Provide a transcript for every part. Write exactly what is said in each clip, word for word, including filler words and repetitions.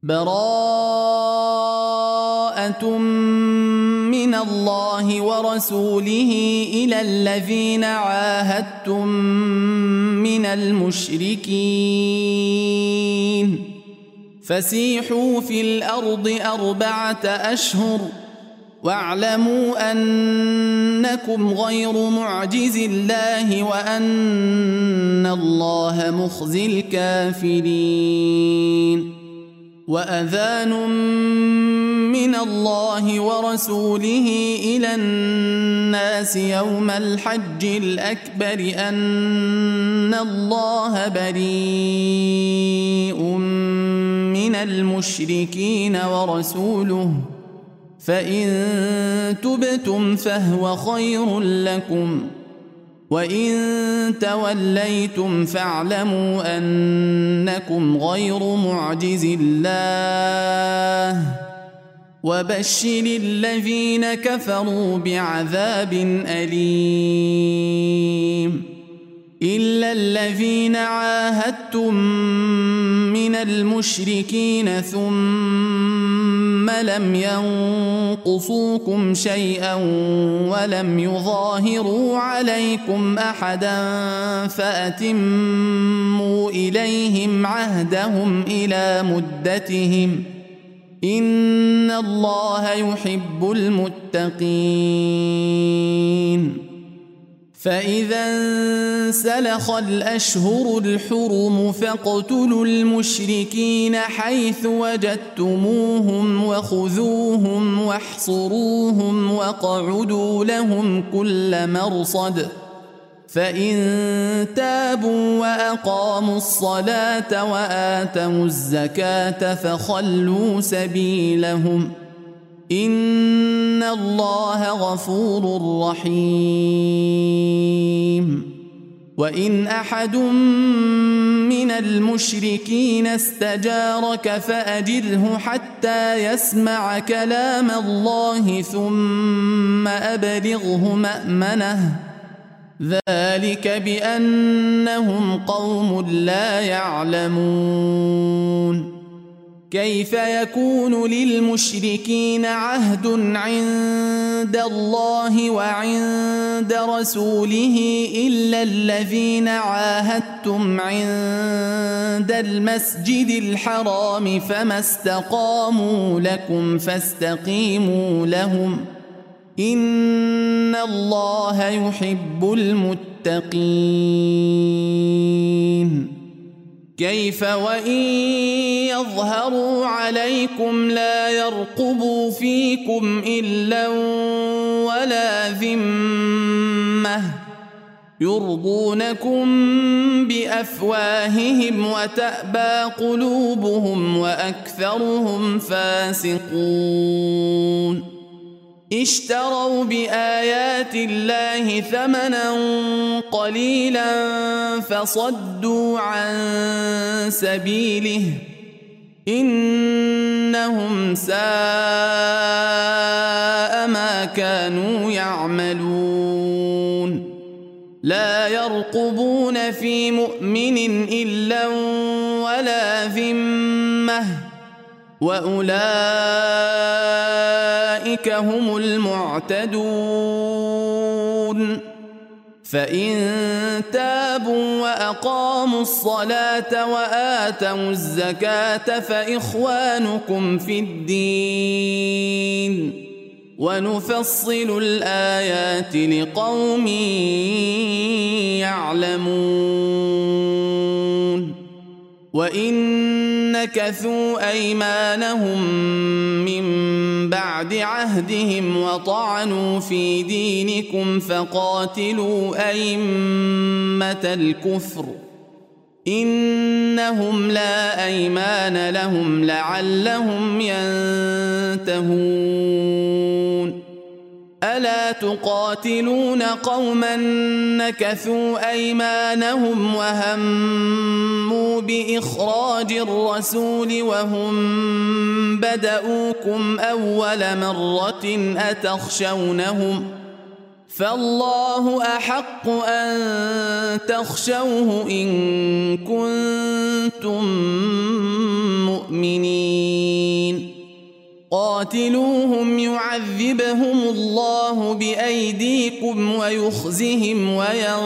براءة من الله ورسوله إلى الذين عاهدتم من المشركين فسيحوا في الأرض أربعة أشهر واعلموا أنكم غير معجز الله وأن الله مخزي الكافرين. وأذان من الله ورسوله إلى الناس يوم الحج الأكبر أن الله بريء من المشركين ورسوله فإن تبتم فهو خير لكم وإن توليتم فاعلموا أنكم غير معجز الله وبشر الذين كفروا بعذاب أليم. إلا الذين عاهدتم من المشركين ثم لم ينقصوكم شيئا ولم يظاهروا عليكم أحدا فأتموا إليهم عهدهم إلى مدتهم إن الله يحب المتقين. فإذا انسلخ الأشهر الحرم فاقتلوا المشركين حيث وجدتموهم وخذوهم واحصروهم واقعدوا لهم كل مرصد فإن تابوا وأقاموا الصلاة وآتوا الزكاة فخلوا سبيلهم إن الله غفور رحيم. وإن أحد من المشركين استجارك فأجره حتى يسمع كلام الله ثم أبلغه مأمنه ذلك بأنهم قوم لا يعلمون. كيف يكون للمشركين عهد عند الله وعند رسوله إلا الذين عاهدتم عند المسجد الحرام فما استقاموا لكم فاستقيموا لهم إن الله يحب المتقين. كيف وإن يظهروا عليكم لا يرقبوا فيكم إلا ولا ذمة يرضونكم بأفواههم وتأبى قلوبهم وأكثرهم فاسقون. اشتروا بآيات الله ثمنا قليلا فصدوا عن سبيله إنهم ساء ما كانوا يعملون. لا يرقبون في مؤمن إلا ولا ذمة وأولئك هم المعتدون. فإن تابوا وأقاموا الصلاة وآتوا الزكاة فإخوانكم في الدين ونفصل الآيات لقوم يعلمون. وإن نكثوا أيمانهم من بعد عهدهم وطعنوا في دينكم فقاتلوا أئمة الكفر إنهم لا أيمان لهم لعلهم ينتهون. ألا تقاتلون قوما نكثوا أيمانهم وهموا بإخراج الرسول وهم بدؤوكم أول مرة أتخشونهم فالله أحق أن تخشوه إن كنتم مؤمنين قاتلوهم يعذبهم الله بأيديكم ويخزهم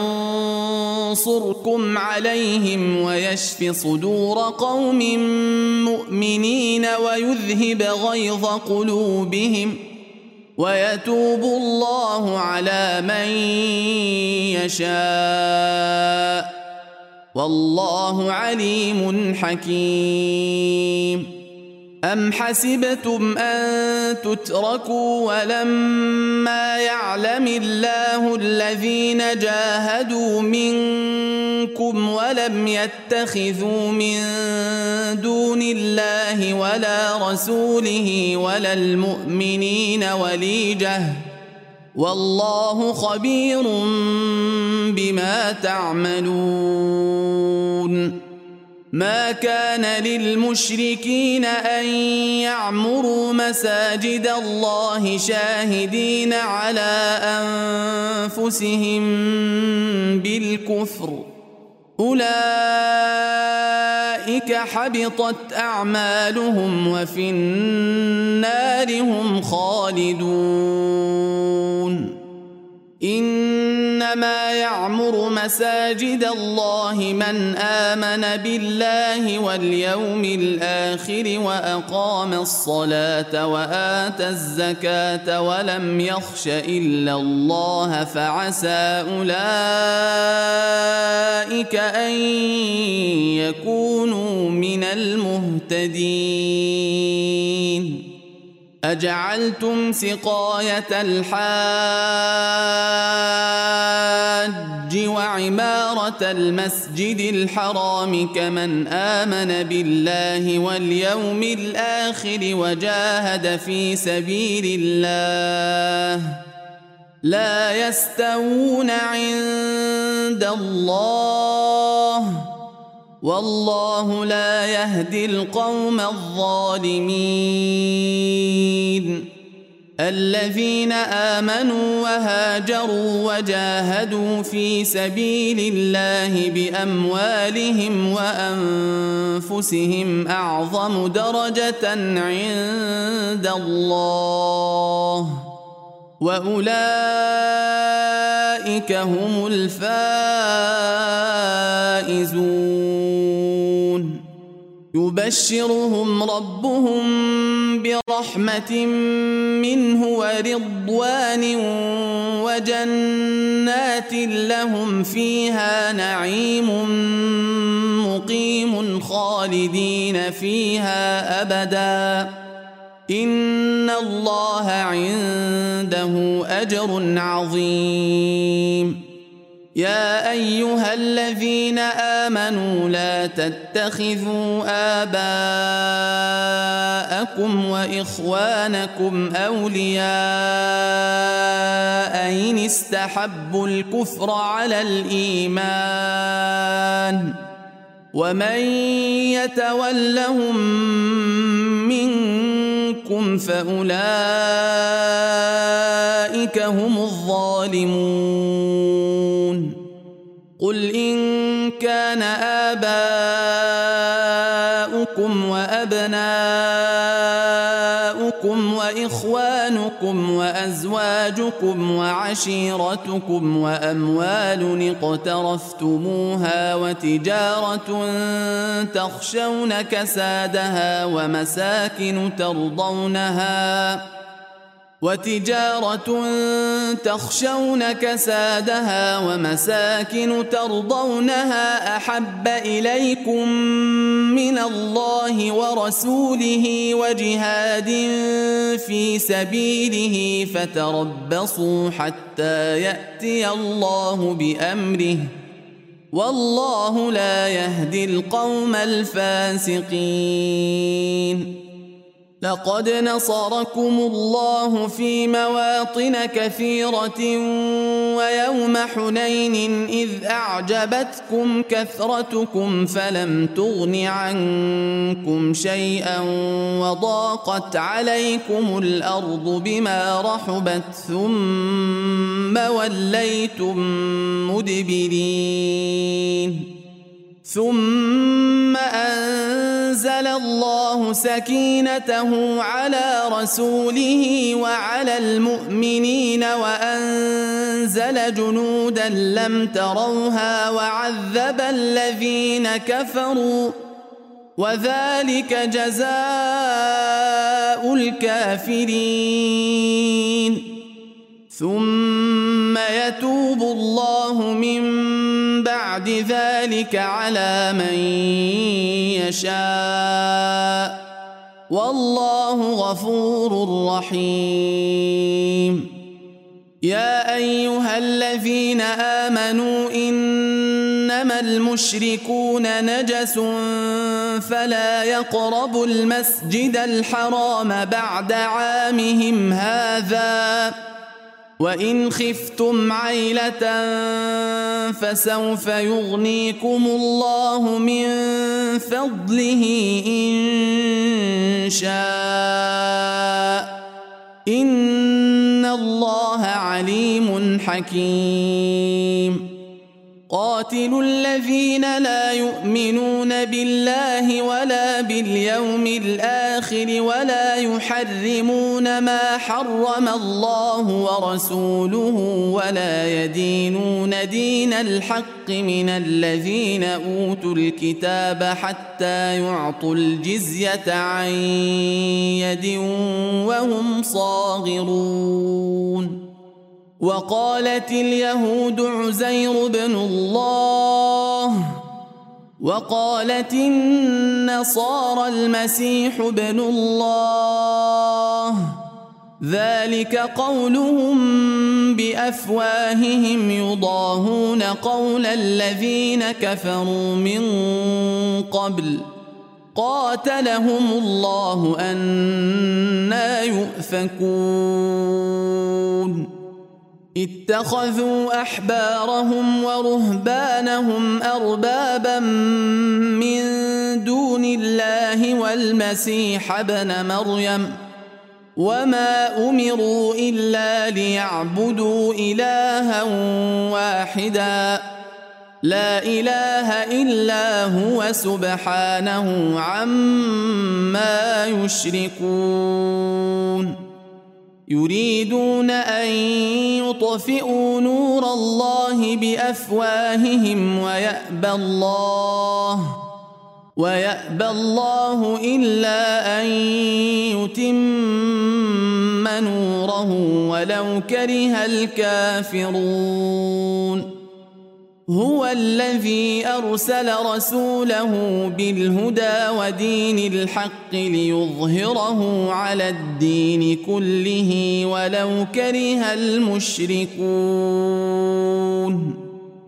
وينصركم عليهم ويشف صدور قوم مؤمنين ويذهب غيظ قلوبهم ويتوب الله على من يشاء والله عليم حكيم أم حسبتم أن تتركوا ولما يعلم الله الذين جاهدوا منكم ولم يتخذوا من دون الله ولا رسوله ولا المؤمنين وليجة والله خبير بما تعملون ما كان للمشركين أن يعمروا مساجد الله شاهدين على أنفسهم بالكفر أولئك حبطت أعمالهم وفي النار هم خالدون إنما يعمر مساجد الله من آمن بالله واليوم الآخر وأقام الصلاة وآتى الزكاة ولم يخش إلا الله فعسى أولئك أن يكونوا من المهتدين أجعلتم سقاية الحاج وعمارة المسجد الحرام كمن آمن بالله واليوم الآخر وجاهد في سبيل الله لا يستوون عند الله والله لا يهدي القوم الظالمين الذين آمنوا وهاجروا وجاهدوا في سبيل الله بأموالهم وأنفسهم أعظم درجة عند الله وأولئك هم الفائزون يبشرهم ربهم برحمة منه ورضوان وجنات لهم فيها نعيم مقيم خالدين فيها أبدا إن الله عنده أجر عظيم يا أيها الذين آمنوا لا تتخذوا آباءكم وإخوانكم أولياء إن استحبوا الكفر على الإيمان ومن يتولهم منكم فأولئك هم الظالمون قل إن كان آباؤكم وأبناؤكم وإخوانكم وأزواجكم وعشيرتكم وأموال اقترفتموها وتجارة تخشون كسادها ومساكن ترضونها وتجارة تخشون كسادها ومساكن ترضونها أحب إليكم من الله ورسوله وجهاد في سبيله فتربصوا حتى يأتي الله بأمره والله لا يهدي القوم الفاسقين لقد نصركم الله في مواطن كثيرة ويوم حنين إذ أعجبتكم كثرتكم فلم تغن عنكم شيئا وضاقت عليكم الأرض بما رحبت ثم وليتم مدبرين ثم أنزل الله سكينته على رسوله وعلى المؤمنين وأنزل جنودا لم تروها وعذب الذين كفروا وذلك جزاء الكافرين ثم يتوب الله من بعد ذلك على من يشاء والله غفور رحيم يا أيها الذين آمنوا إنما المشركون نجس فلا يقربوا المسجد الحرام بعد عامهم هذا وإن خفتم عيلة فسوف يغنيكم الله من فضله إن شاء إن الله عليم حكيم قاتلوا الذين لا يؤمنون بالله ولا باليوم الآخر ولا يحرمون ما حرم الله ورسوله ولا يدينون دين الحق من الذين أوتوا الكتاب حتى يعطوا الجزية عن يد وهم صاغرون وقالت اليهود عزير بن الله وقالت النصارى المسيح بن الله ذلك قولهم بأفواههم يضاهون قول الذين كفروا من قبل قاتلهم الله أنى يؤفكون اتخذوا أحبارهم ورهبانهم أربابا من دون الله والمسيح ابن مريم وما أمروا إلا ليعبدوا إلها واحدا لا إله إلا هو سبحانه عما يشركون يريدون أن يطفئوا نور الله بأفواههم ويأبى الله ويأبى الله إلا أن يتم نوره ولو كره الكافرون هو الذي أرسل رسوله بالهدى ودين الحق ليظهره على الدين كله ولو كره المشركون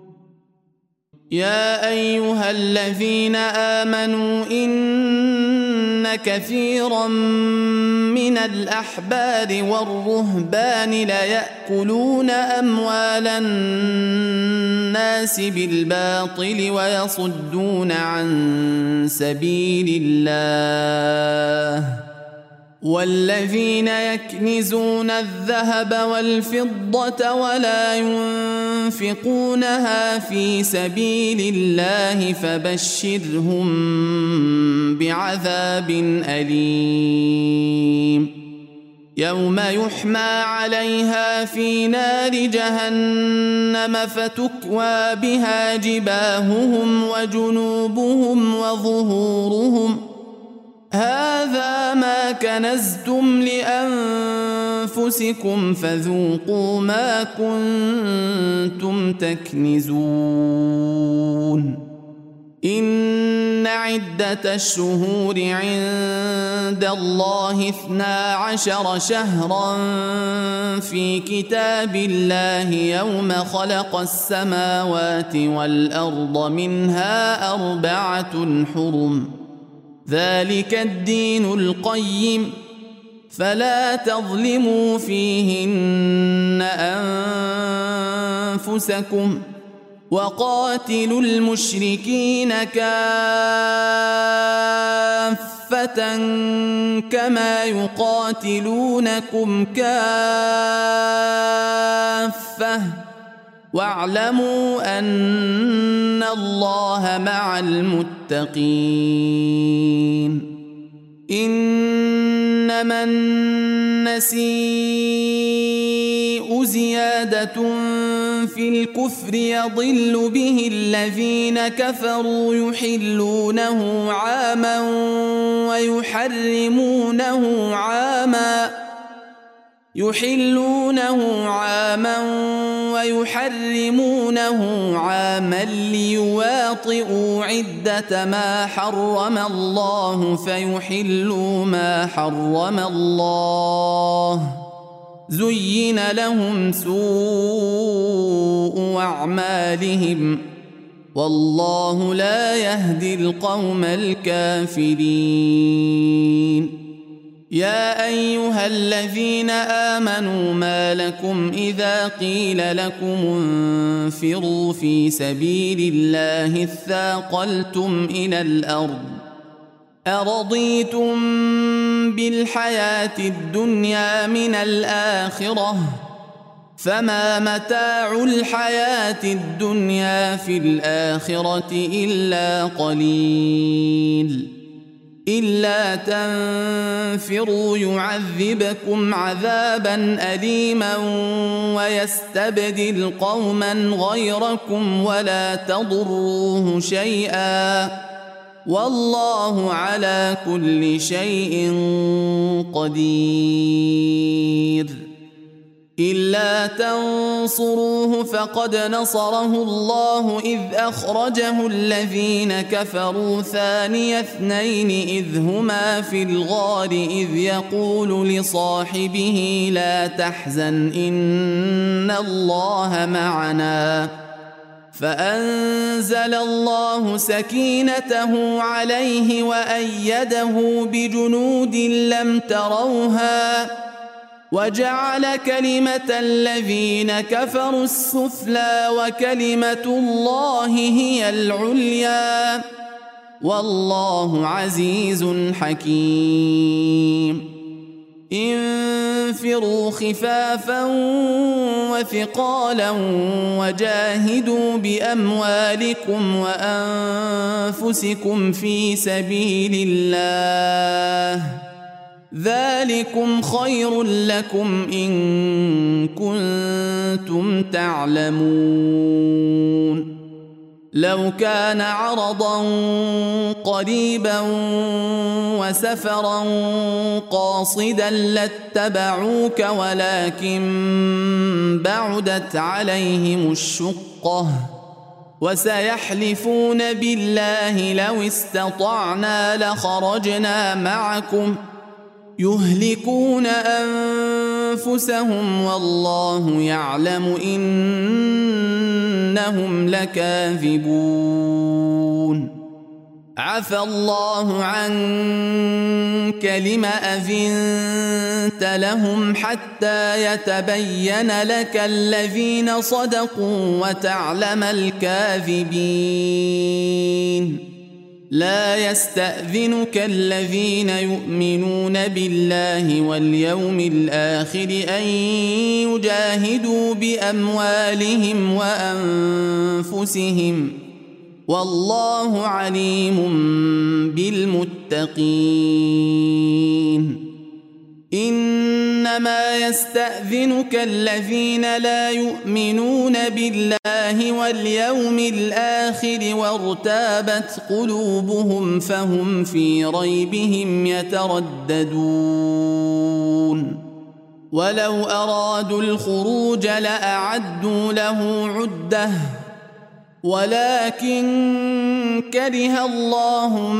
يا أيها الذين آمنوا إن كثيرا من الأحبار والرهبان ليأكلون أموال الناس بالباطل ويصدون عن سبيل الله والذين يكنزون الذهب والفضة ولا ينفقونها في سبيل الله فبشرهم بعذاب أليم يوم يحمى عليها في نار جهنم فتكوى بها جباههم وجنوبهم وظهورهم هذا ما كنزتم لأنفسكم فذوقوا ما كنتم تكنزون إن عدة الشهور عند الله اثنا عشر شهرا في كتاب الله يوم خلق السماوات والأرض منها أربعة حرم ذلك الدين القيم فلا تظلموا فيهن أنفسكم وقاتلوا المشركين كافة كما يقاتلونكم كافة واعلموا أن الله مع المتقين. إنما النسيء زيادة في الكفر يضل به الذين كفروا يحلونه عاما ويحرمونه عاما يحلونه عاما ويحرمونه عاما ليواطئوا عدة ما حرم الله فيحلوا ما حرم الله. زين لهم سوء أعمالهم والله لا يهدي القوم الكافرين. يا أيها الذين آمنوا ما لكم إذا قيل لكم انفروا في سبيل الله اثاقلتم إلى الأرض أرضيتم بالحياة الدنيا من الآخرة فما متاع الحياة الدنيا في الآخرة إلا قليل. إلا تنفروا يعذبكم عذابا أليما ويستبدل قوما غيركم ولا تضروه شيئا والله على كل شيء قدير. إلا تنصروه فقد نصره الله إذ أخرجه الذين كفروا ثاني اثنين إذ هما في الغار إذ يقول لصاحبه لا تحزن إن الله معنا فأنزل الله سكينته عليه وأيده بجنود لم تروها وجعل كلمة الذين كفروا السفلى وكلمة الله هي العليا والله عزيز حكيم. انفروا خفافا وثقالا وجاهدوا بأموالكم وأنفسكم في سبيل الله ذلكم خير لكم إن كنتم تعلمون. لو كان عرضا قريبا وسفرا قاصدا لاتبعوك ولكن بعدت عليهم الشقة وسيحلفون بالله لو استطعنا لخرجنا معكم يهلكون أنفسهم والله يعلم إنهم لكاذبون. عفى الله عنك لم أذنت لهم حتى يتبين لك الذين صدقوا وتعلم الكاذبين. لا يستأذنك الذين يؤمنون بالله واليوم الآخر أن يجاهدوا بأموالهم وأنفسهم والله عليم بالمتقين. إنما يستأذنك الذين لا يؤمنون بالله واليوم الآخر وارتابت قلوبهم فهم في ريبهم يترددون. ولو أرادوا الخروج لأعدوا له عدة ولكن كره الله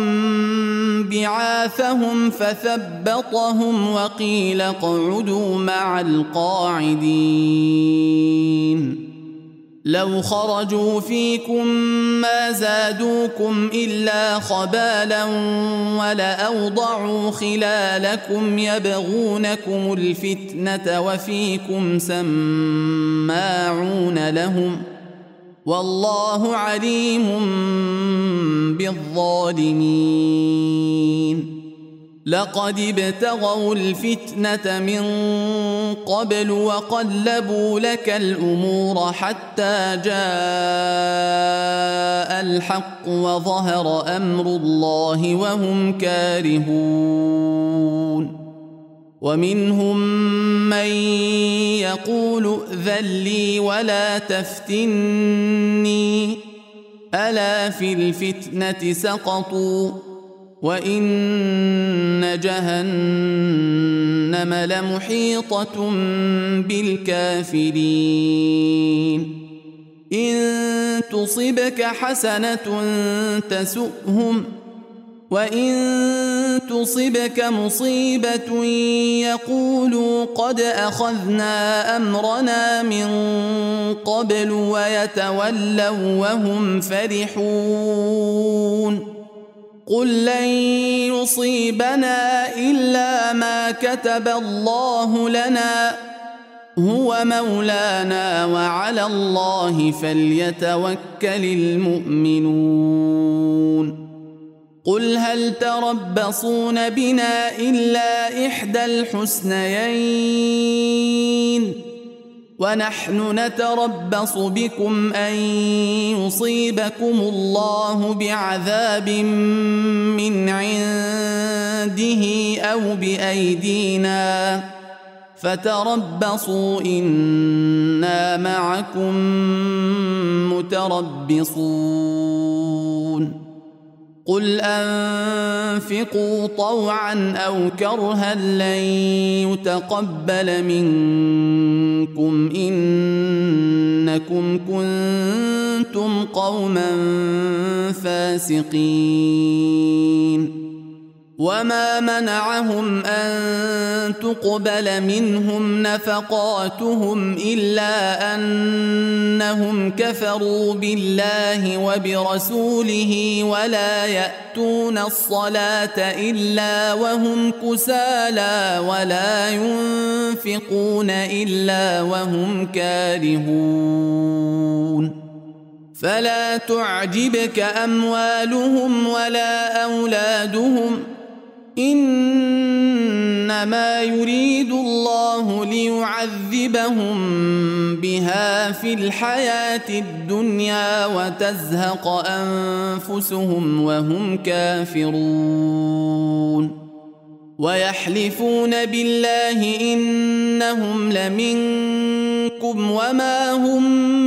بعاثهم فثبطهم وقيل اقعدوا مع القاعدين. لو خرجوا فيكم ما زادوكم إلا خبالا ولأوضعوا خلالكم يبغونكم الفتنة وفيكم سماعون لهم والله عليم بالظالمين. لقد ابتغوا الفتنة من قبل وقلبوا لك الأمور حتى جاء الحق وظهر أمر الله وهم كارهون. ومنهم من يقول ائذن لي ولا تفتني ألا في الفتنة سقطوا وإن جهنم لمحيطة بالكافرين. إن تصبك حسنة تسؤهم وإن تصبك مصيبة يقولوا قد أخذنا أمرنا من قبل ويتولوا وهم فرحون. قل لن يصيبنا إلا ما كتب الله لنا هو مولانا وعلى الله فليتوكل المؤمنون. قل هل تربصون بنا إلا إحدى الحسنيين ونحن نتربص بكم أن يصيبكم الله بعذاب من عنده أو بأيدينا فتربصوا إنا معكم متربصون. قل أنفقوا طوعا أو كرها لن يتقبل منكم إنكم كنتم قوما فاسقين. وما منعهم أن تقبل منهم نفقاتهم إلا أنهم كفروا بالله وبرسوله ولا يأتون الصلاة إلا وهم كسالى ولا ينفقون إلا وهم كارهون. فلا تعجبك أموالهم ولا أولادهم إنما يريد الله ليعذبهم بها في الحياة الدنيا وتزهق أنفسهم وهم كافرون. ويحلفون بالله إنهم لمنكم وما هم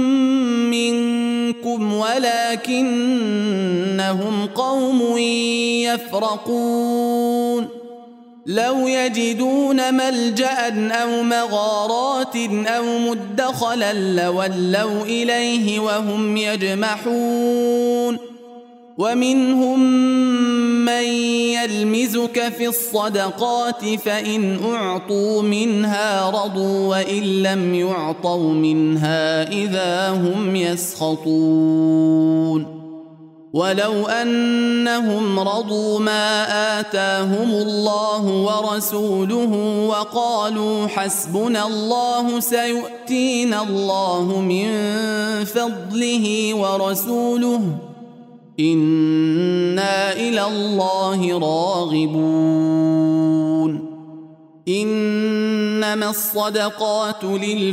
منكم ولكنهم قوم يفرقون. لو يجدون ملجأ أو مغارات أو مدخلا لولوا إليه وهم يجمحون. ومنهم من يلمزك في الصدقات فإن أعطوا منها رضوا وإن لم يعطوا منها إذا هم يسخطون. ولو أنهم رضوا ما آتاهم الله ورسوله وقالوا حسبنا الله سيؤتينا الله من فضله ورسوله إنا إلى الله راغبون. إنما الصدقات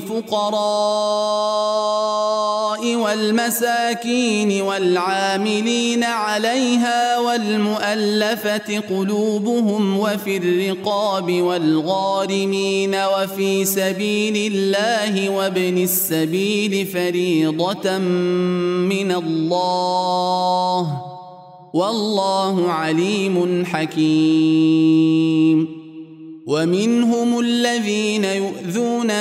للفقراء والمساكين والعاملين عليها والمؤلفة قلوبهم وفي الرقاب والغارمين وفي سبيل الله وابن السبيل فريضة من الله والله عليم حكيم. ومنهم الذين يؤذون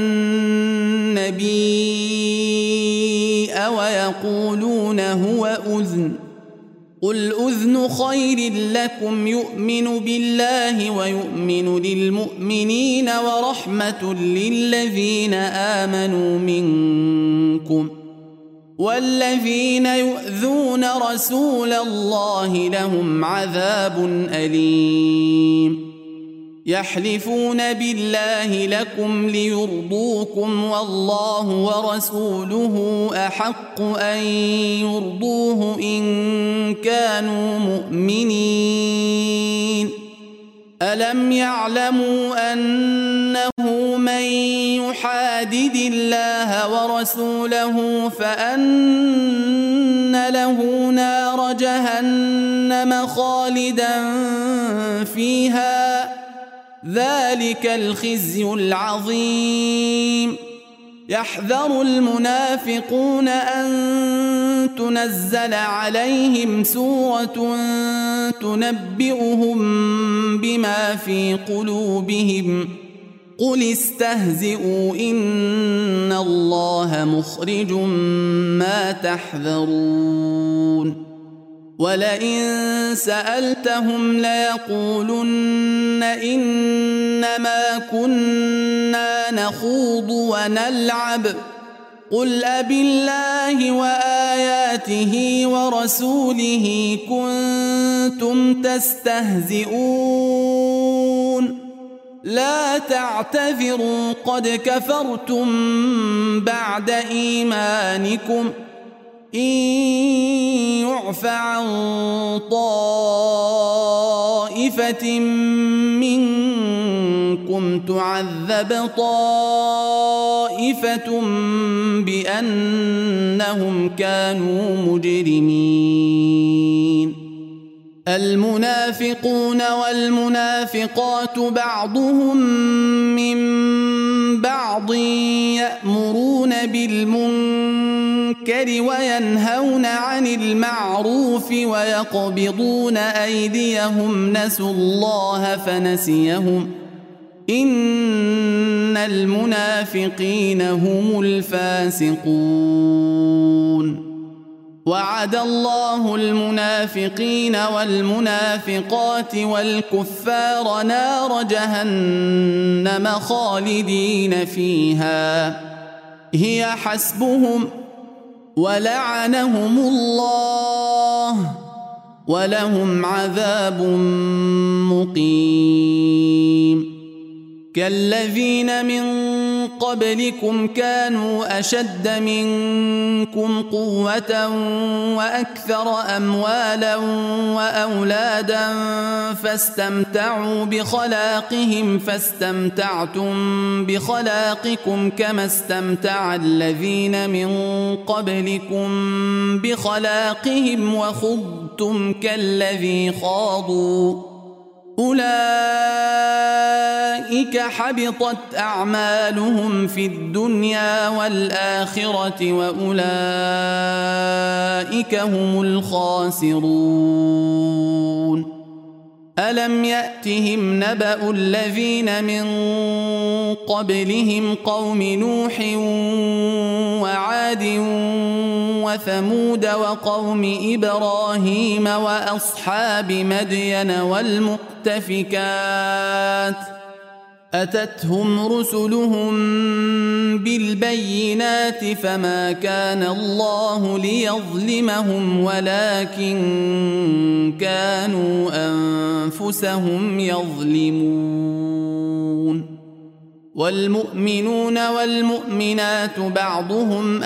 النبي ويقولون هو أذن قل أذن خير لكم يؤمن بالله ويؤمن للمؤمنين ورحمة للذين آمنوا منكم والذين يؤذون رسول الله لهم عذاب أليم يحلفون بالله لكم ليرضوكم والله ورسوله أحق أن يرضوه إن كانوا مؤمنين ألم يعلموا أنه من يحادد الله ورسوله فأن له نار جهنم خالدا فيها ذلك الخزي العظيم يحذر المنافقون أن تنزل عليهم سورة تنبئهم بما في قلوبهم قل استهزئوا إن الله مخرج ما تحذرون ولئن سألتهم ليقولن إنما كنا نخوض ونلعب قل أبالله وآياته ورسوله كنتم تستهزئون لا تعتذروا قد كفرتم بعد إيمانكم إن يعف عن طائفة منكم تعذب طائفة بأنهم كانوا مجرمين المنافقون والمنافقات بعضهم من بعض يأمرون بالمنكر وينهون عن المعروف ويقبضون أيديهم نسوا الله فنسيهم إن المنافقين هم الفاسقون وعد الله المنافقين والمنافقات والكفار نار جهنم خالدين فيها هي حسبهم ولعنهم الله ولهم عذاب مقيم كالذين من قبلكم كانوا أشد منكم قوة وأكثر أموالا وأولادا فاستمتعوا بخلاقهم فاستمتعتم بخلاقكم كما استمتع الذين من قبلكم بخلاقهم وخضتم كالذي خاضوا أولئك حبطت أعمالهم في الدنيا والآخرة وأولئك هم الخاسرون ألم يأتهم نبأ الذين من قبلهم قوم نوح وعاد وثمود وقوم إبراهيم وأصحاب مدين والمؤتفكات أتتهم رسلهم بالبينات فما كان الله ليظلمهم ولكن كانوا أنفسهم يظلمون والمؤمنون والمؤمنات بعضهم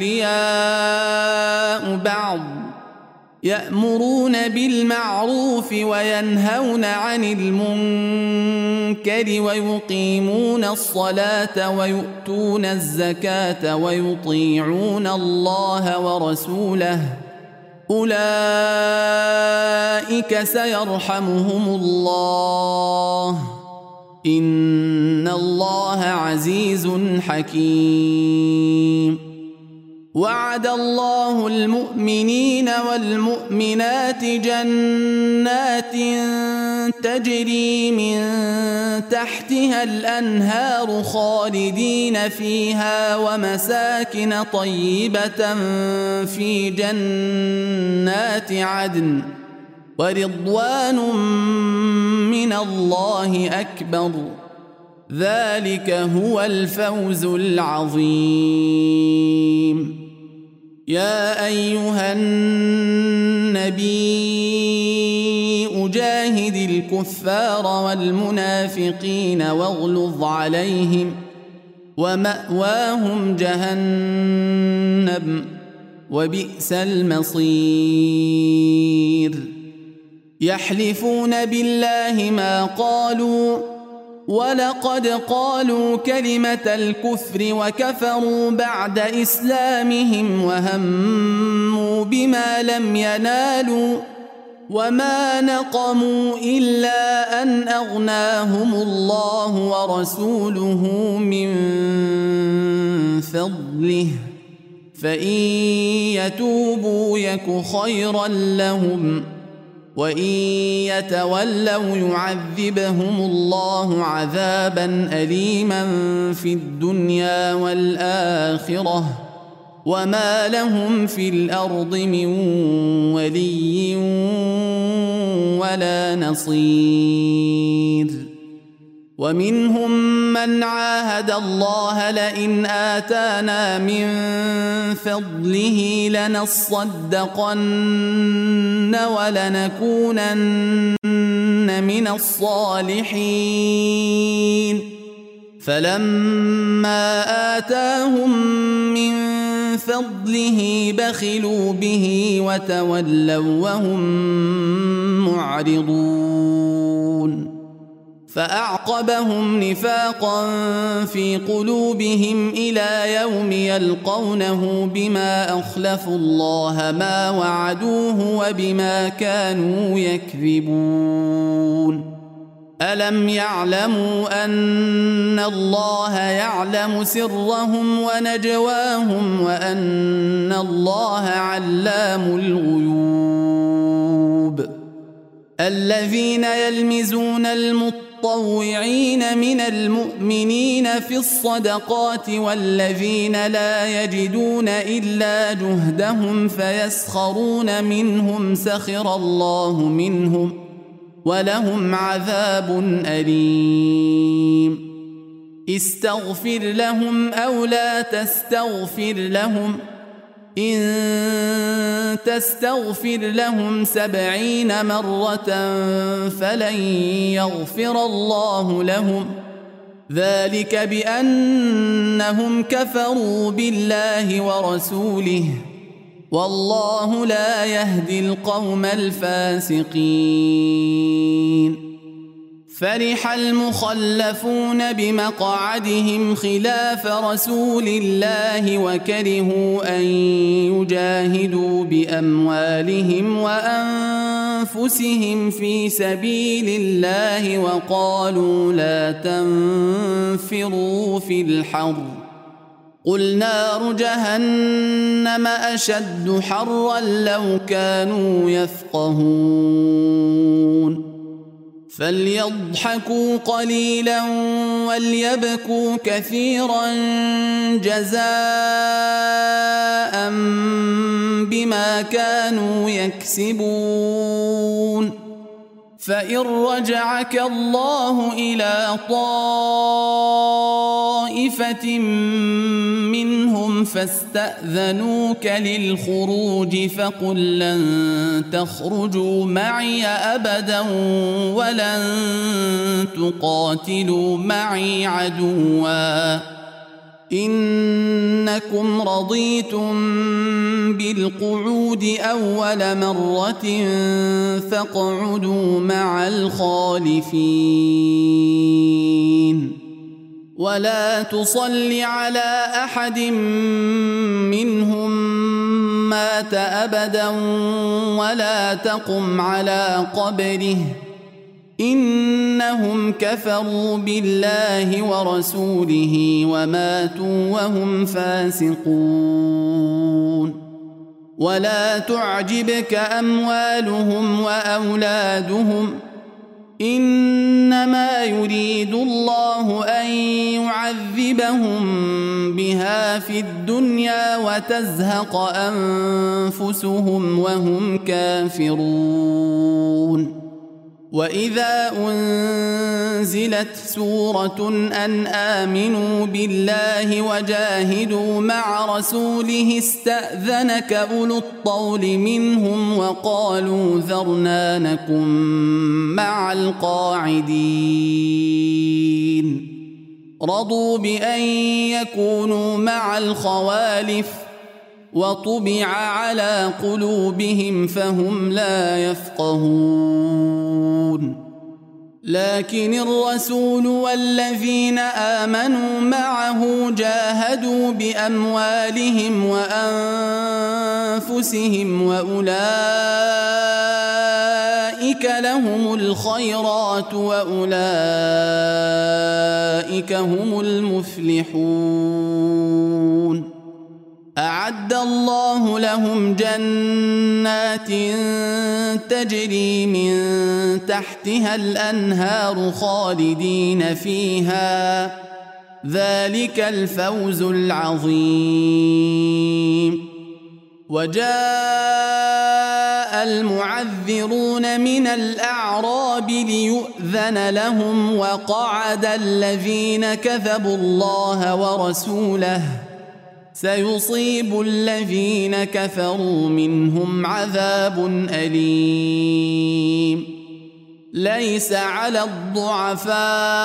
أولياء بعض يأمرون بالمعروف وينهون عن المنكر ويقيمون الصلاة ويؤتون الزكاة ويطيعون الله ورسوله أولئك سيرحمهم الله إن الله عزيز حكيم وعد الله المؤمنين والمؤمنات جنات تجري من تحتها الأنهار خالدين فيها ومساكن طيبة في جنات عدن ورضوان من الله أكبر ذلك هو الفوز العظيم يا أيها النبي أجاهد الكفار والمنافقين واغلظ عليهم ومأواهم جهنم وبئس المصير يحلفون بالله ما قالوا ولقد قالوا كلمة الكفر وكفروا بعد إسلامهم وهموا بما لم ينالوا وما نقموا إلا أن أغناهم الله ورسوله من فضله فإن يتوبوا يك خيرا لهم وإن يتولوا يعذبهم الله عذابا أليما في الدنيا والآخرة وما لهم في الأرض من ولي ولا نصير ومنهم من عاهد الله لئن آتانا من فضله لنصدقن ولنكونن من الصالحين فلما آتاهم من فضله بخلوا به وتولوا وهم معرضون فأعقبهم نفاقا في قلوبهم إلى يوم يلقونه بما أخلفوا الله ما وعدوه وبما كانوا يكذبون ألم يعلموا أن الله يعلم سرهم ونجواهم وأن الله علام الغيوب الذين يلمزون المطوعين من المؤمنين في الصدقات والذين لا يجدون إلا جهدهم فيسخرون منهم سخر الله منهم ولهم عذاب أليم استغفر لهم أو لا تستغفر لهم إن تستغفر لهم سبعين مرة فلن يغفر الله لهم ذلك بأنهم كفروا بالله ورسوله والله لا يهدي القوم الفاسقين فرح المخلفون بمقعدهم خلاف رسول الله وكرهوا أن يجاهدوا بأموالهم وأنفسهم في سبيل الله وقالوا لا تنفروا في الحر قل نار جهنم أشد حرا لو كانوا يفقهون فليضحكوا قليلا وليبكوا كثيرا جزاء بما كانوا يكسبون فإن رجعك الله إلى طائفة منهم فاستأذنوك للخروج فقل لن تخرجوا معي أبدا ولن تقاتلوا معي عدوا إنكم رضيتم بالقعود أول مرة فاقعدوا مع الخالفين ولا تصل على أحد منهم مات أبدا ولا تقم على قبره إنهم كفروا بالله ورسوله وماتوا وهم فاسقون ولا تعجبك أموالهم وأولادهم إنما يريد الله أن يعذبهم بها في الدنيا وتزهق أنفسهم وهم كافرون وإذا أنزلت سورة أن آمنوا بالله وجاهدوا مع رسوله استأذنك أولو الطول منهم وقالوا ذرنا نكن مع القاعدين رضوا بأن يكونوا مع الخوالف وطبع على قلوبهم فهم لا يفقهون لكن الرسول والذين آمنوا معه جاهدوا بأموالهم وأنفسهم وأولئك لهم الخيرات وأولئك هم المفلحون أعد الله لهم جنات تجري من تحتها الأنهار خالدين فيها ذلك الفوز العظيم وجاء المعذرون من الأعراب ليؤذن لهم وقعد الذين كذبوا الله ورسوله سيصيب الذين كفروا منهم عذاب أليم ليس على الضعفاء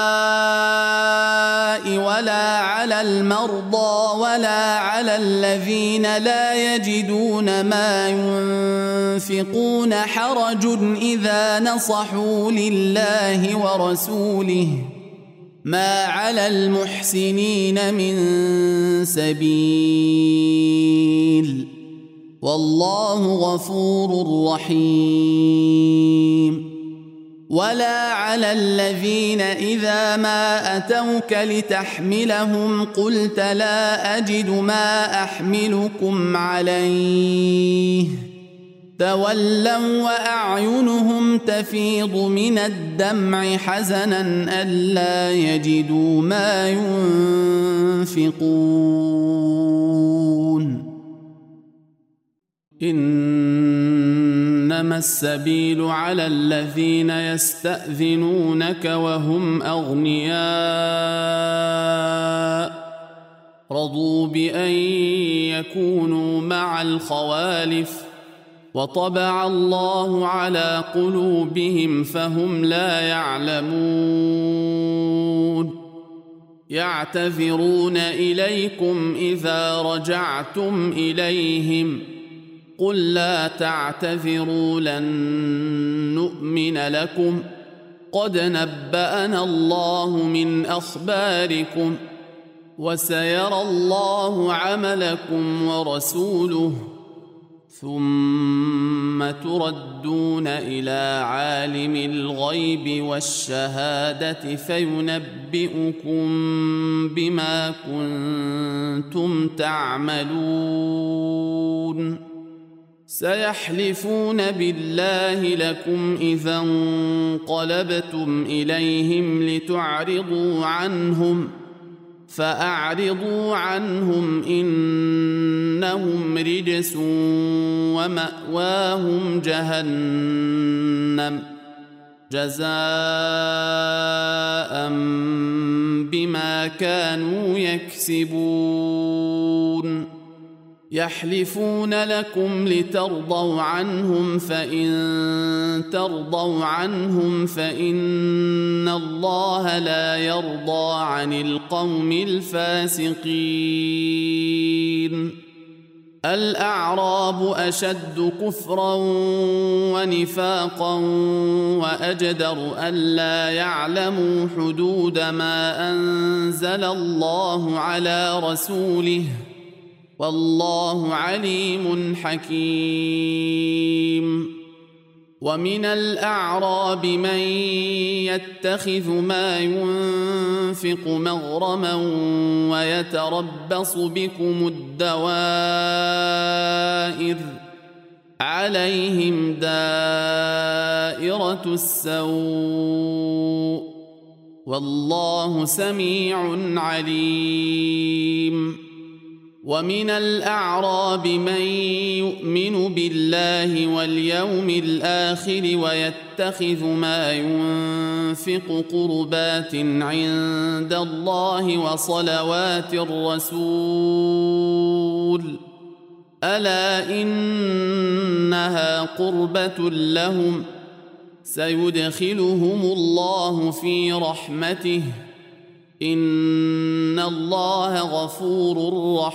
ولا على المرضى ولا على الذين لا يجدون ما ينفقون حرج إذا نصحوا لله ورسوله ما على المحسنين من سبيل والله غفور رحيم ولا على الذين إذا ما أتوك لتحملهم قلت لا أجد ما أحملكم عليه تولوا وأعينهم تفيض من الدمع حزنا ألا يجدوا ما ينفقون إنما السبيل على الذين يستأذنونك وهم أغنياء رضوا بأن يكونوا مع الخوالف وطبع الله على قلوبهم فهم لا يعلمون يعتذرون إليكم إذا رجعتم إليهم قل لا تعتذروا لن نؤمن لكم قد نبأنا الله من أخباركم وسيرى الله عملكم ورسوله ثم تردون إلى عالم الغيب والشهادة فينبئكم بما كنتم تعملون سيحلفون بالله لكم إذا انقلبتم إليهم لتعرضوا عنهم فأعرضوا عنهم إنهم رجس ومأواهم جهنم جزاء بما كانوا يكسبون يحلفون لكم لترضوا عنهم فإن ترضوا عنهم فإن الله لا يرضى عن القوم الفاسقين الأعراب أشد كفرا ونفاقا وأجدر ألا يعلموا حدود ما أنزل الله على رسوله والله عليم حكيم ومن الأعراب من يتخذ ما ينفق مغرما ويتربص بكم الدوائر عليهم دائرة السوء والله سميع عليم ومن الأعراب من يؤمن بالله واليوم الآخر ويتخذ ما ينفق قربات عند الله وصلوات الرسول ألا إنها قربة لهم سيدخلهم الله في رحمته إن الله غفور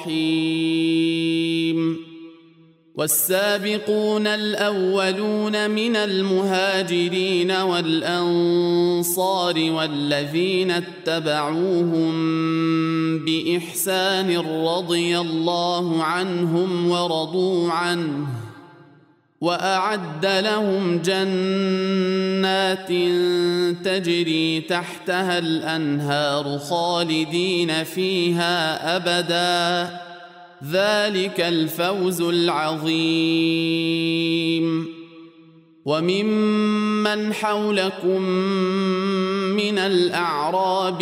رحيم والسابقون الأولون من المهاجرين والأنصار والذين اتبعوهم بإحسان رضي الله عنهم ورضوا عنه وأعد لهم جنات تجري تحتها الأنهار خالدين فيها أبدا ذلك الفوز العظيم وممن حولكم من الأعراب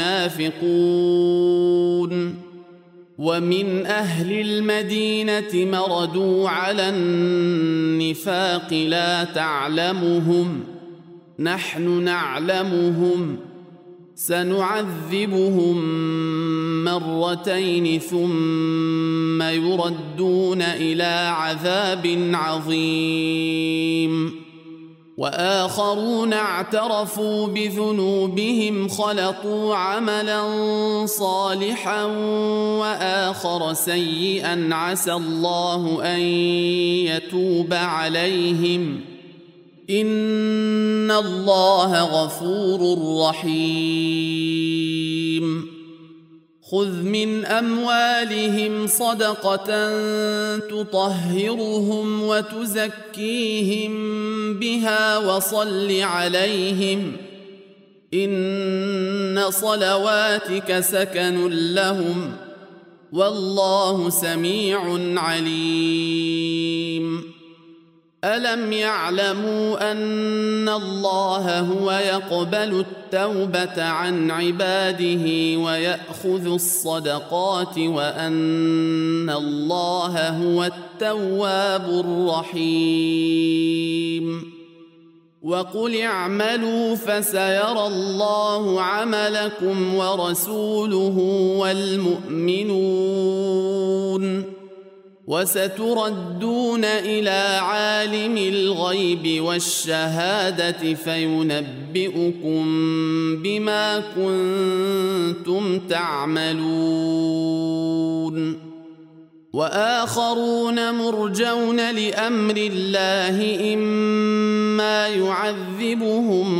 منافقون ومن أهل المدينة مردوا على النفاق لا تعلمهم نحن نعلمهم سنعذبهم مرتين ثم يردون إلى عذاب عظيم وآخرون اعترفوا بذنوبهم خلطوا عملا صالحا وآخر سيئا عسى الله أن يتوب عليهم إن الله غفور رحيم خذ من أموالهم صدقة تطهرهم وتزكيهم بها وصل عليهم إن صلواتك سكن لهم والله سميع عليم ألم يعلموا أن الله هو يقبل التوبة عن عباده ويأخذ الصدقات وأن الله هو التواب الرحيم وقل اعملوا فسيرى الله عملكم ورسوله والمؤمنون وستردون إلى عالم الغيب والشهادة فينبئكم بما كنتم تعملون وآخرون مرجون لأمر الله إما يعذبهم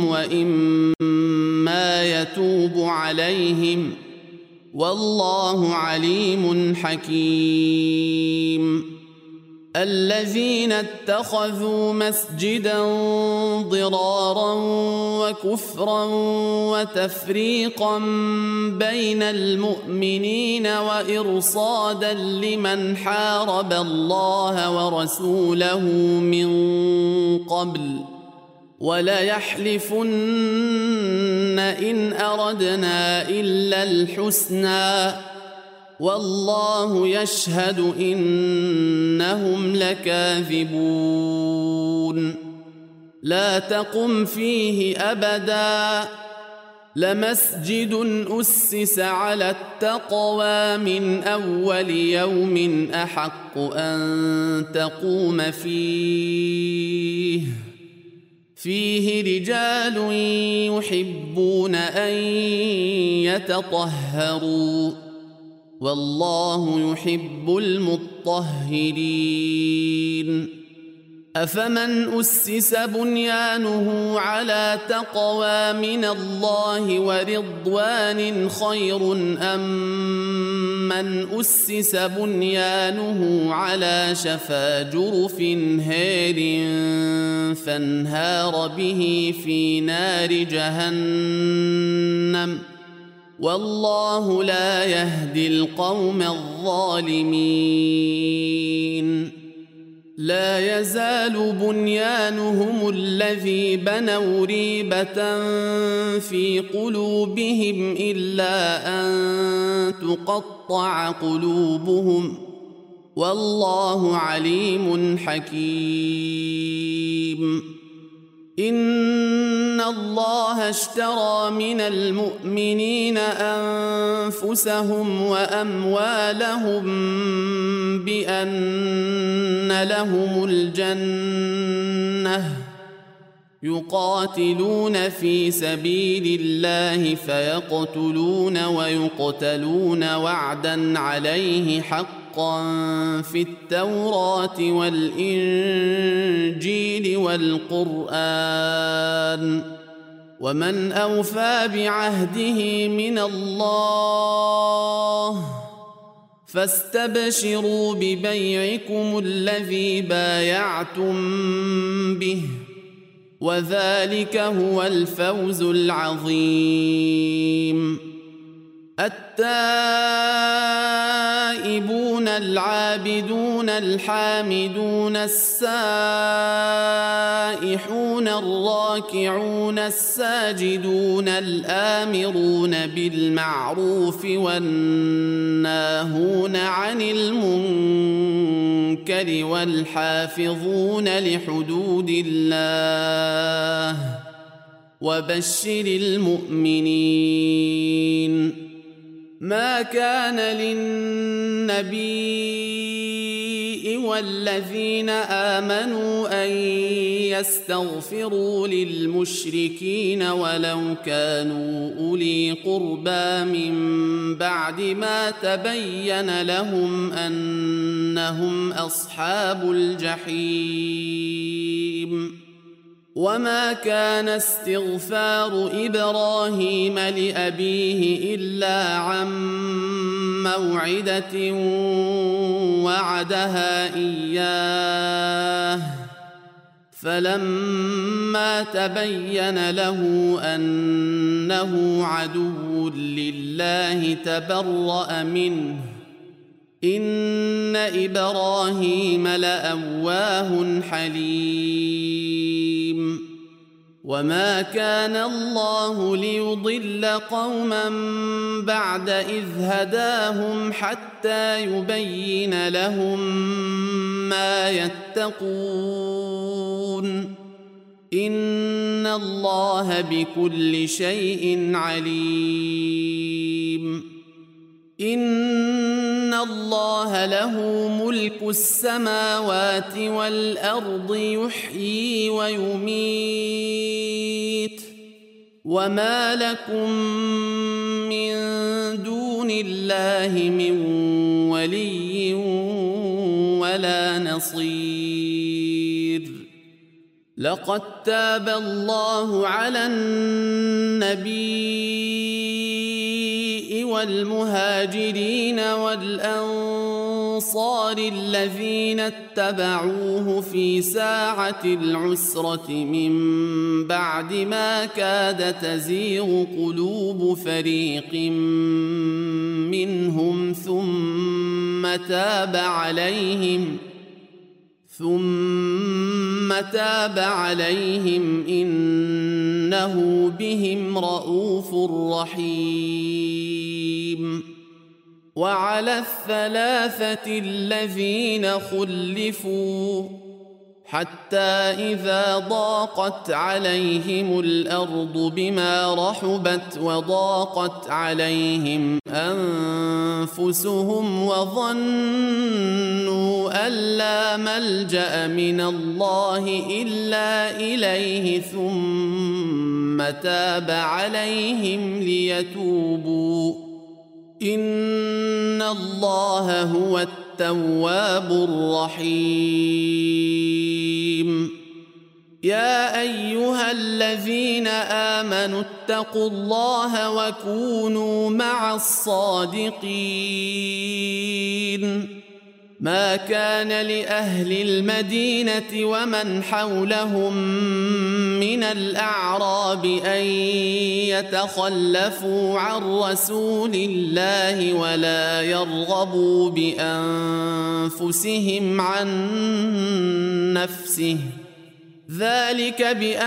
وإما يتوب عليهم والله عليم حكيم الذين اتخذوا مسجدا ضرارا وكفرا وتفريقا بين المؤمنين وإرصادا لمن حارب الله ورسوله من قبل وليحلفن إن أردنا إلا الحسنى والله يشهد إنهم لكاذبون لا تقم فيه أبدا لمسجد أسس على التقوى من أول يوم أحق أن تقوم فيه فيه رجال يحبون أن يتطهروا والله يحب المطهرين أفمن أسس بنيانه على تقوى من الله ورضوان خير أم من أسس بنيانه على شفا جرف هار فانهار به في نار جهنم والله لا يهدي القوم الظالمين لا يزال بنيانهم الذي بنوا ريبة في قلوبهم إلا أن تقطع قلوبهم والله عليم حكيم. إن الله اشترى من المؤمنين أنفسهم وأموالهم بأن لهم الجنة يقاتلون في سبيل الله فيقتلون ويقتلون وعدا عليه حقا في التوراة والإنجيل والقرآن ومن أوفى بعهده من الله فاستبشروا ببيعكم الذي بايعتم به وذلك هو الفوز العظيم. التائبون العابدون الحامدون السائحون الراكعون الساجدون الآمرون بالمعروف والناهون عن المنكر والحافظون لحدود الله وبشر المؤمنين. ما كان للنبي والذين آمنوا أن يستغفروا للمشركين ولو كانوا أولي قربى من بعد ما تبين لهم أنهم أصحاب الجحيم. وما كان استغفار إبراهيم لأبيه إلا عن موعدة وعدها إياه فلما تبين له أنه عدو لله تبرأ منه إن إبراهيم لأواه حليم. وما كان الله ليضل قوما بعد إذ هداهم حتى يبين لهم ما يتقون إن الله بكل شيء عليم. إن الله له ملك السماوات والأرض يحيي ويميت وما لكم من دون الله من ولي ولا نصير. لقد تاب الله على النبي والمهاجرين والأنصار الذين اتبعوه في ساعة العسرة من بعد ما كاد تزيغ قلوب فريق منهم ثم تاب عليهم ثم تاب عليهم إنه بهم رءوف رحيم. وعلى الثلاثة الذين خلفوا حتى إذا ضاقت عليهم الأرض بما رحبت وضاقت عليهم أنفسهم وظنوا أن لا ملجأ من الله إلا إليه ثم تاب عليهم ليتوبوا إن الله هو التواب الرحيم. يا أيها الذين آمنوا اتقوا الله وكونوا مع الصادقين ما كان لأهل المدينة ومن حولهم من الأعراب أن يتخلفوا عن رسول الله ولا يرغبوا بأنفسهم عن نفسه، ذلك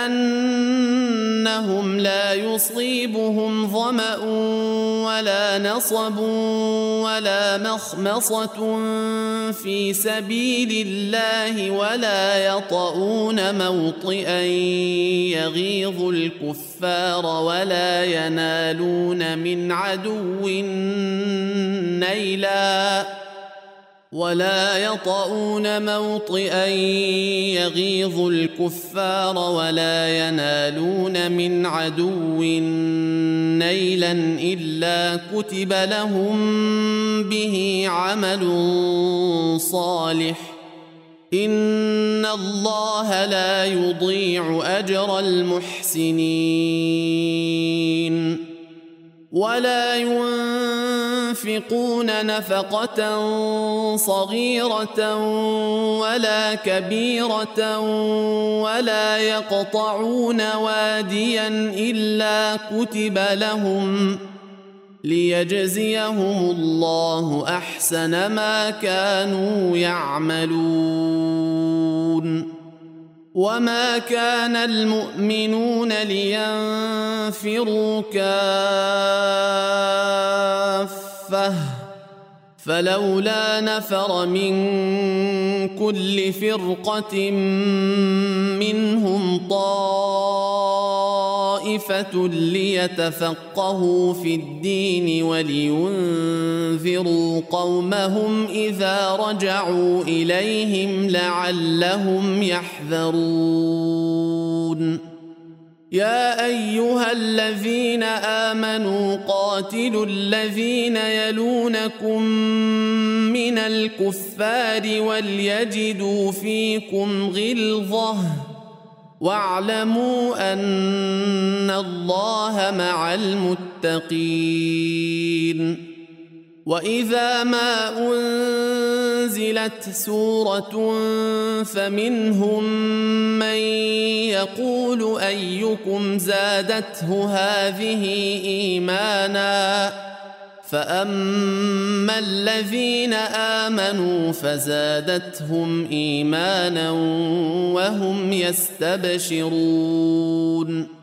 بأنهم لا يصيبهم ظمأ ولا نصب ولا مخمصة في سبيل الله ولا يطؤون موطئا يغيظ الكفار ولا ينالون من عدو نيلا ولا يطؤون موطئا يغيظ الكفار ولا ينالون من عدو نيلا إلا كتب لهم به عمل صالح، إن الله لا يضيع أجر المحسنين. ولا ينفقون نفقة صغيرة ولا كبيرة ولا يقطعون واديا إلا كتب لهم ليجزيهم الله أحسن ما كانوا يعملون. وما كان المؤمنون لينفروا كافة فلولا نفر من كل فرقة منهم طائفة ليتفقهوا في الدين ولينذروا قومهم إذا رجعوا إليهم لعلهم يحذرون. يا أيها الذين آمنوا قاتلوا الذين يلونكم من الكفار وليجدوا فيكم غلظة واعلموا أن الله مع المتقين. وإذا ما أنزلت سورة فمنهم من يقول أيكم زادته هذه إيمانا فأما الذين آمنوا فزادتهم إيمانا وهم يستبشرون.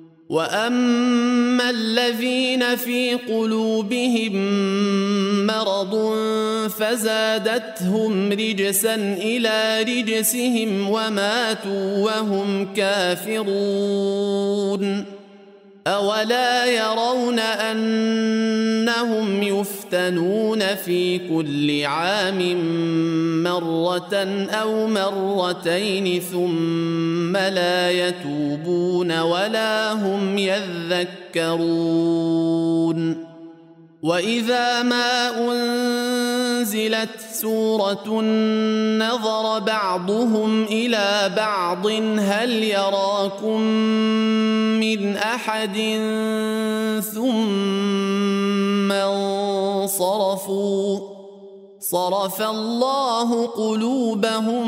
وأما الذين في قلوبهم مرض فزادتهم رجسا إلى رجسهم وماتوا وهم كافرون. أولا يرون أنهم يفتنون في كل عام مرة أو مرتين ثم لا يتوبون ولا هم يذكرون. وإذا ما أنزلت سورة نظر بعضهم إلى بعض هل يراكم من أحد ثم انصرفوا صرف الله قلوبهم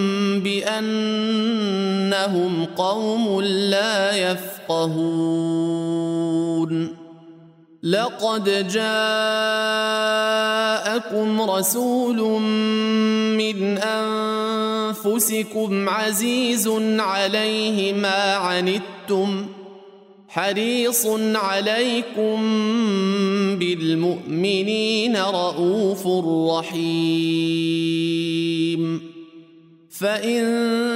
بأنهم قوم لا يفقهون. لقد جاءكم رسول من أنفسكم عزيز عليه ما عنتم حريص عليكم بالمؤمنين رؤوف رحيم. فإن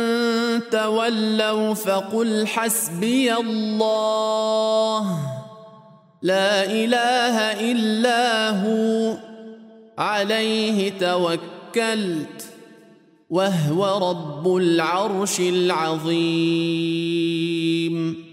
تولوا فقل حسبي الله لا إله إلا هو عليه توكلت وهو رب العرش العظيم.